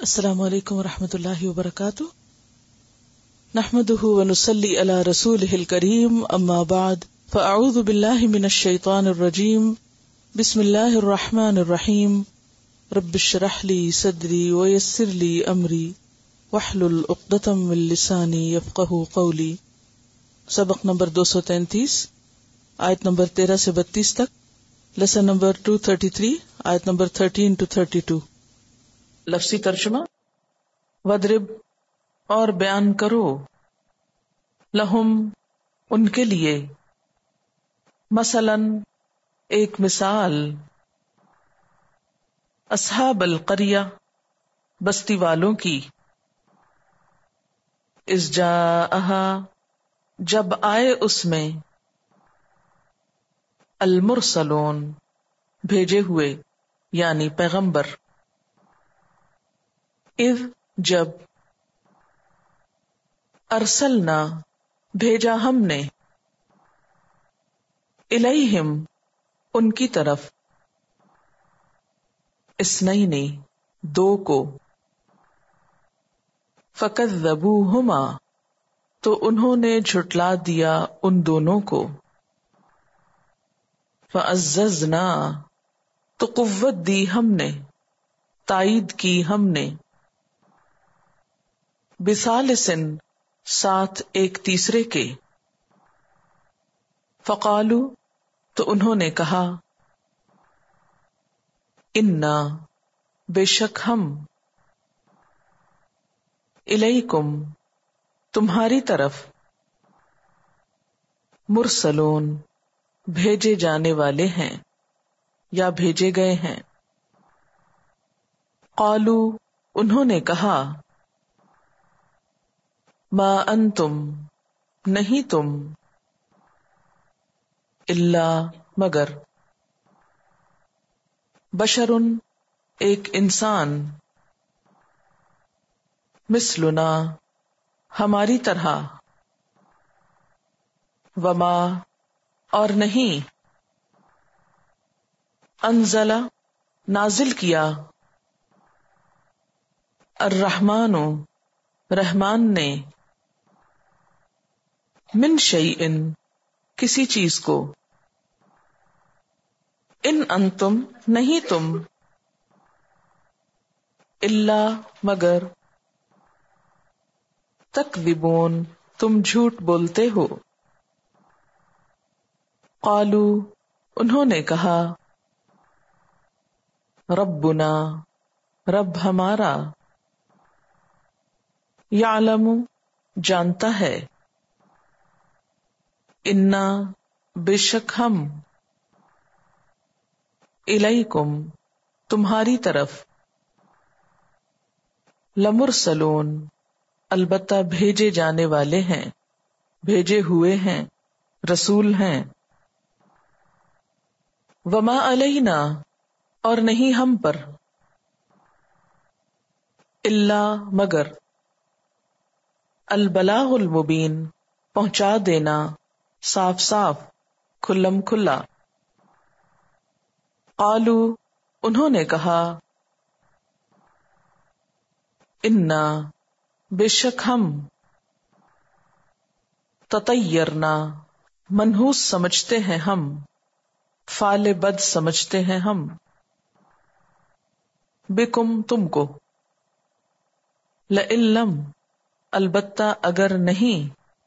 السلام علیکم ورحمۃ اللہ وبرکاتہ، نحمده ونصلی علی رسوله الکریم، اما بعد فاعوذ باللہ من الشیطان الرجیم، بسم اللہ الرحمن الرحیم، رب اشرح لی صدری ویسر لی امری واحلل عقدۃ من لسانی یفقہوا قولی۔ سبق نمبر 233، آیت نمبر 13 سے 32 تک، لیسن نمبر 233، آیت نمبر 13 to 32۔ لفظی ترجمہ: وَاضْرِبْ اور بیان کرو، لہم ان کے لیے، مثلاً ایک مثال، اصحاب القریہ بستی والوں کی، اذ جاءہا جب آئے اس میں، المرسلون بھیجے ہوئے یعنی پیغمبر، اذ جب، ارسلنا بھیجا ہم نے، الیہم ان کی طرف، اثنین دو کو، فکذبوہما تو انہوں نے جھٹلا دیا ان دونوں کو، فعززنا تو قوت دی ہم نے، تائید کی ہم نے، بثالثن ساتھ ایک تیسرے کے، فقالو تو انہوں نے کہا، انا بے شک ہم، الیکم تمہاری طرف، مرسلون بھیجے جانے والے ہیں یا بھیجے گئے ہیں۔ قالو انہوں نے کہا، ما انتم نہیں تم، الا مگر، بشرن ایک انسان، مثلنا ہماری طرح، وما اور نہیں، انزل نازل کیا، الرحمن رحمان نے، من شیئن کسی چیز کو، ان انتم نہیں تم، الا مگر، تکذبون تم جھوٹ بولتے ہو۔ قالو انہوں نے کہا، ربنا رب ہمارا، یعلم جانتا ہے، انا بے شک ہم، الیکم تمہاری طرف، لمرسلون البتہ بھیجے جانے والے ہیں، بھیجے ہوئے ہیں، رسول ہیں۔ وما علینا اور نہیں ہم پر، الا مگر، البلاغ المبین پہنچا دینا، صاف صاف، کھلم کھلا۔ قالو انہوں نے کہا، انا بے شک ہم، تطیرنا منحوس سمجھتے ہیں ہم، فعل بد سمجھتے ہیں ہم، بکم تم کو، لئن لم البتہ اگر نہیں،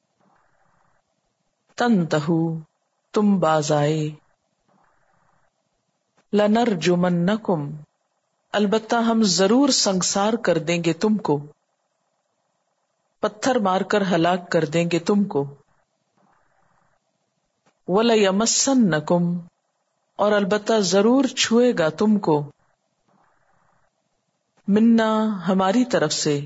تنتہو تم باز آئے، لنرجمنکم البتہ ہم ضرور سنگسار کر دیں گے تم کو، پتھر مار کر ہلاک کر دیں گے تم کو، وَلَيَمَسَّنَّكُمْ اور البتہ ضرور چھوئے گا تم کو، منا ہماری طرف سے،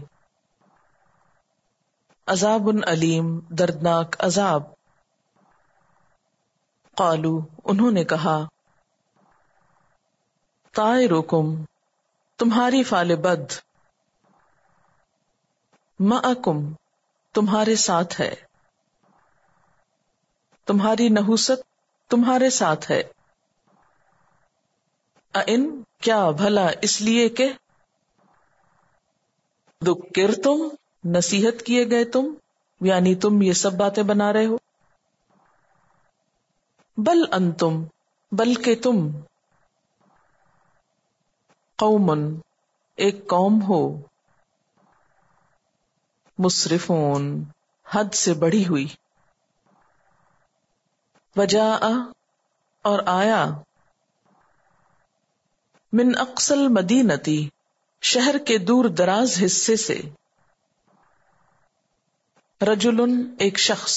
عذاب علیم دردناک عذاب۔ قالو انہوں نے کہا، طائرکم تمہاری فعل بد، معکم تمہارے ساتھ ہے، تمہاری نحوست تمہارے ساتھ ہے، ان کیا بھلا اس لیے کہ ذکرتم نصیحت کیے گئے تم، یعنی تم یہ سب باتیں بنا رہے ہو. بل انتم بلکہ تم، قوم ایک قوم ہو، مسرفون حد سے بڑھی ہوئی. وجاء اور آیا، من اقصى المدینتی شہر کے دور دراز حصے سے، رجل ایک شخص،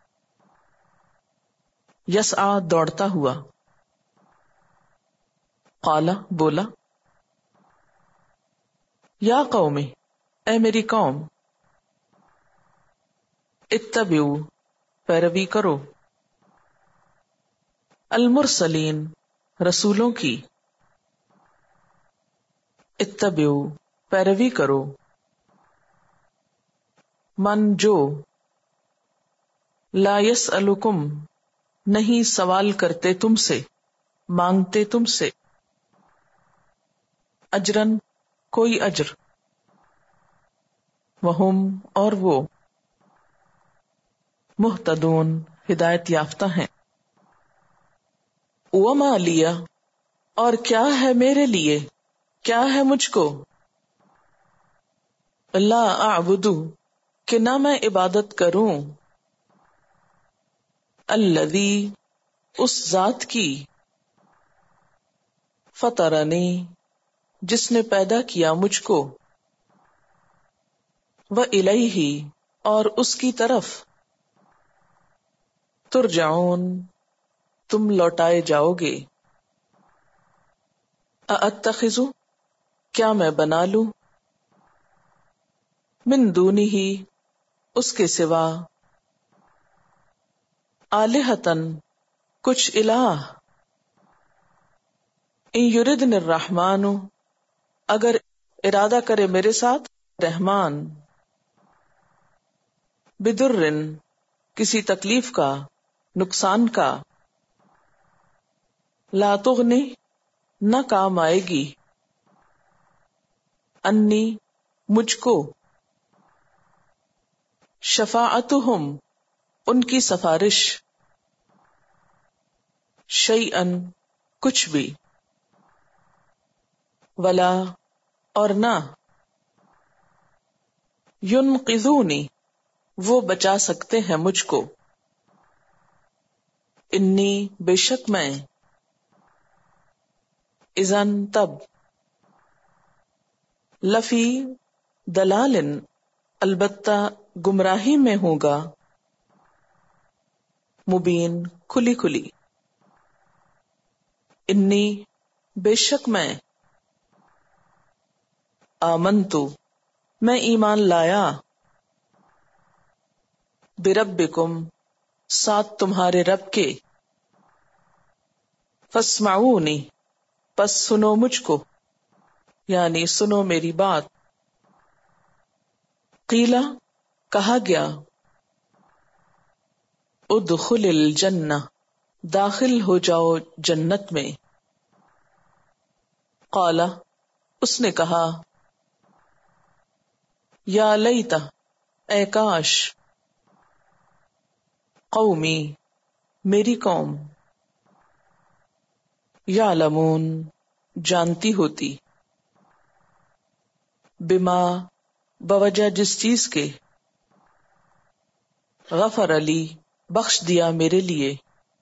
یسعی دوڑتا ہوا، قال بولا، یا قومی اے میری قوم، اتبعوا پیروی کرو، المرسلین رسولوں کی، اتبعوا پیروی کرو، من جو، لا یسألکم نہیں سوال کرتے تم سے، مانگتے تم سے، اجرن کوئی اجر، وہم اور وہ، مہتدون ہدایت یافتہ ہیں. وما لیا اور کیا ہے میرے لیے، کیا ہے مجھ کو، لا اعبد کہ نہ میں عبادت کروں، الذی اس ذات کی، فطرنی جس نے پیدا کیا مجھ کو، وإلیہ اور اس کی طرف، ترجعون تم لوٹائے جاؤ گے. ااتخذ کیا میں بنا لوں، من دونہ اس کے سوا، آلہتن کچھ الہ، ان یردن الرحمن اگر ارادہ کرے میرے ساتھ رحمان، بدرن کسی تکلیف کا، نقصان کا، لا تغنی نہ کام آئے گی، انی مجھ کو، شفاعتہم ان کی سفارش، شیئن کچھ بھی، ولا اور نہ، ینقذونی وہ بچا سکتے ہیں مجھ کو، انی بے شک میں، اذن تب، لفی دلال البتہ گمراہی میں ہوگا، مبین کھلی کھلی، انی بے شک میں، آمنتو میں ایمان لایا، بربکم ساتھ تمہارے رب کے، فاسمعونی پس سنو مجھ کو، یعنی سنو میری بات. قیلا کہا گیا، ادخل الجنہ داخل ہو جاؤ جنت میں. قالا اس نے کہا، یا لیتا اے کاش، قومی میری قوم، یعلمون جانتی ہوتی، بما بوجہ جس چیز کے، غفر علی بخش دیا میرے لیے،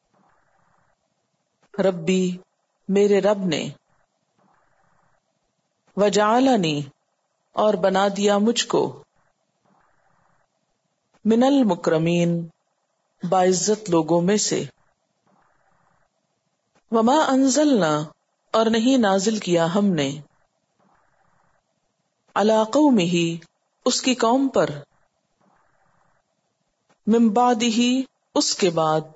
ربی میرے رب نے، وجعلنی اور بنا دیا مجھ کو، من المکرمین باعزت لوگوں میں سے. وما انزلنا اور نہیں نازل کیا ہم نے، علی قومہ اس کی قوم پر، من بعدہ اس کے بعد،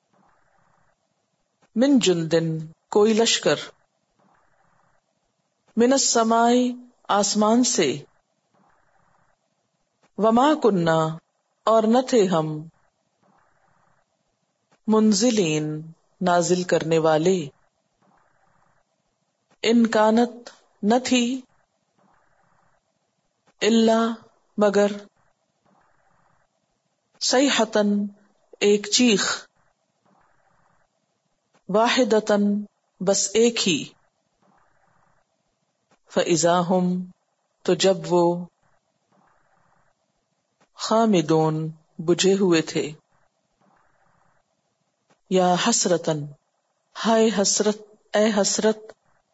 من جندن کوئی لشکر، من السماء آسمان سے، وما کننا اور نہ تھے ہم، منزلین نازل کرنے والے، ان کانت نہ تھی، الا مگر، صیحۃً ایک چیخ، واحدۃً بس ایک ہی، فاذا ہم تو جب وہ، خامدون بجھے ہوئے تھے، یا حسرتاً ہائے حسرت، اے حسرت،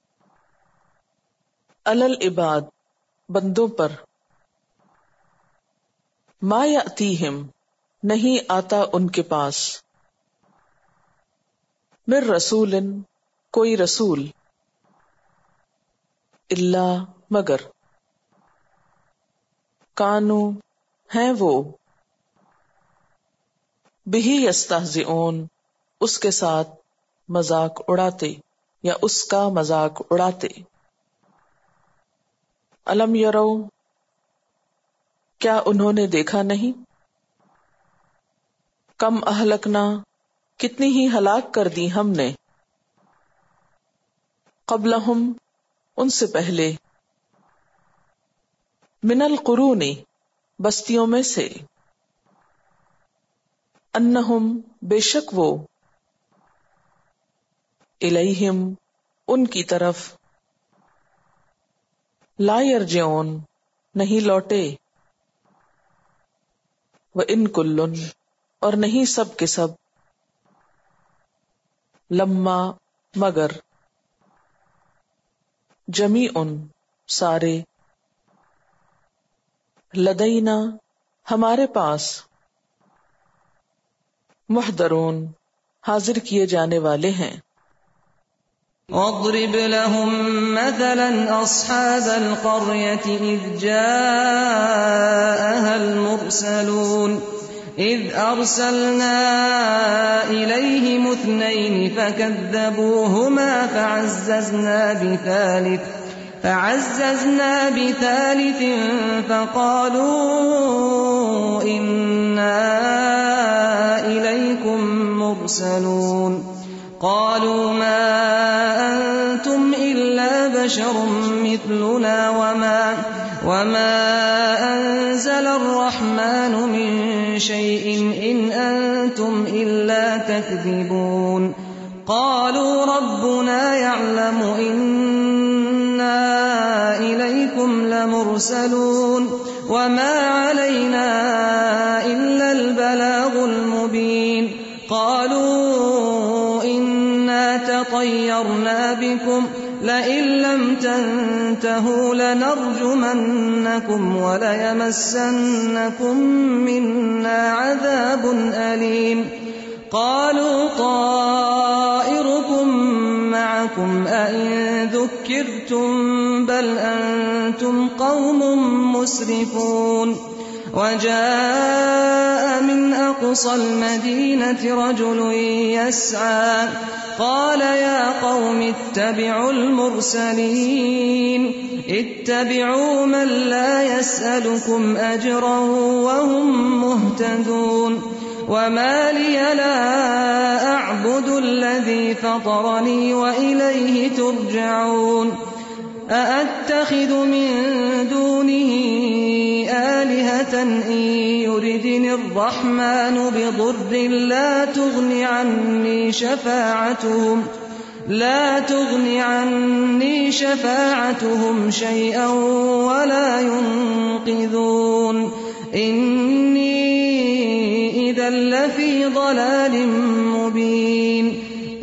علی العباد بندوں پر، ما یأتیہم نہیں آتا ان کے پاس، من رسول کوئی رسول، الا مگر، کانوا ہیں وہ، بہ یستہزئون اس کے ساتھ مذاق اڑاتے یا اس کا مذاق اڑاتے۔ الم یرو کیا انہوں نے دیکھا نہیں، کم اہلکنا کتنی ہی ہلاک کر دی ہم نے، قبلہم ان سے پہلے، من القرون بستیوں میں سے، انہم بے شک وہ، الیہم ان کی طرف، لا یرجعون نہیں لوٹے، وَإِن کُلٌّ اور نہیں سب کے سب، لما مگر، جمیع سارے، لدینا ہمارے پاس، محضرون حاضر کیے جانے والے ہیں۔ واضرب لهم مثلا أصحاب القرية إذ جاءها المرسلون إذ أرسلنا إليهم اثنين فكذبوهما فعززنا بثالث فقالوا إنا إليكم مرسلون قالوا ما أنتم إلا بشر مثلنا وما أنزل الرحمن من شيء إن أنتم إلا تكذبون قالوا ربنا يعلم إنا إليكم لمرسلون وما علينا إلا البلاغ المبين قالوا إنا تطيرنا بكم لئن لم تنتهوا لنرجمنكم وليمسنكم منا عذاب أليم قالوا طائركم معكم أئن ذكرتم بل أنتم قوم مسرفون وجاء من أقصى المدينة رجل يسعى قال يا قوم اتبعوا المرسلين اتبعوا من لا يسألكم أجرا وهم مهتدون وما لي لا أعبد الذي فطرني وإليه ترجعون أأتخذ من دونه آلهة إن يردني الرحمن بضر لا تغن عني شفاعتهم شيئا ولا ينقذون إني إذا لفي ضلال مبين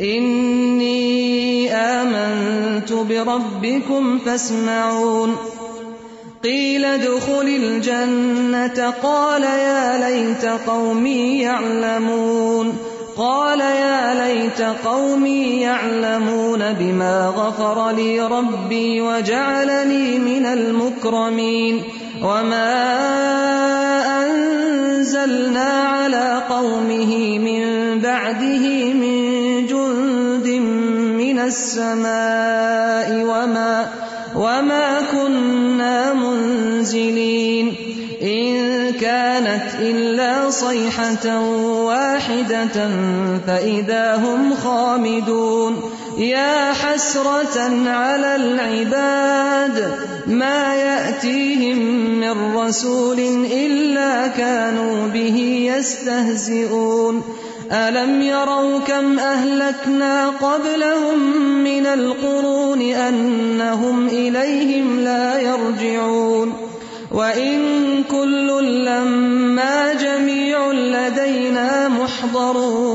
إني آمنت بربكم فاسمعون قيل ادخل الجنة قال يا ليت قومي يعلمون بما غفر لي ربي وجعلني من المكرمين وما أنزلنا على قومه من بعده من جند من السماء وما كنا منزلين إن كانت إلا صيحة واحدة فإذا هم خامدون يا حسرة على العباد ما يأتيهم من رسول إلا كانوا به يستهزئون ألم يروا كم أهلكنا قبلهم من القرون أنهم إليهم لا يرجعون وإن كل لما جميع لدينا محضرون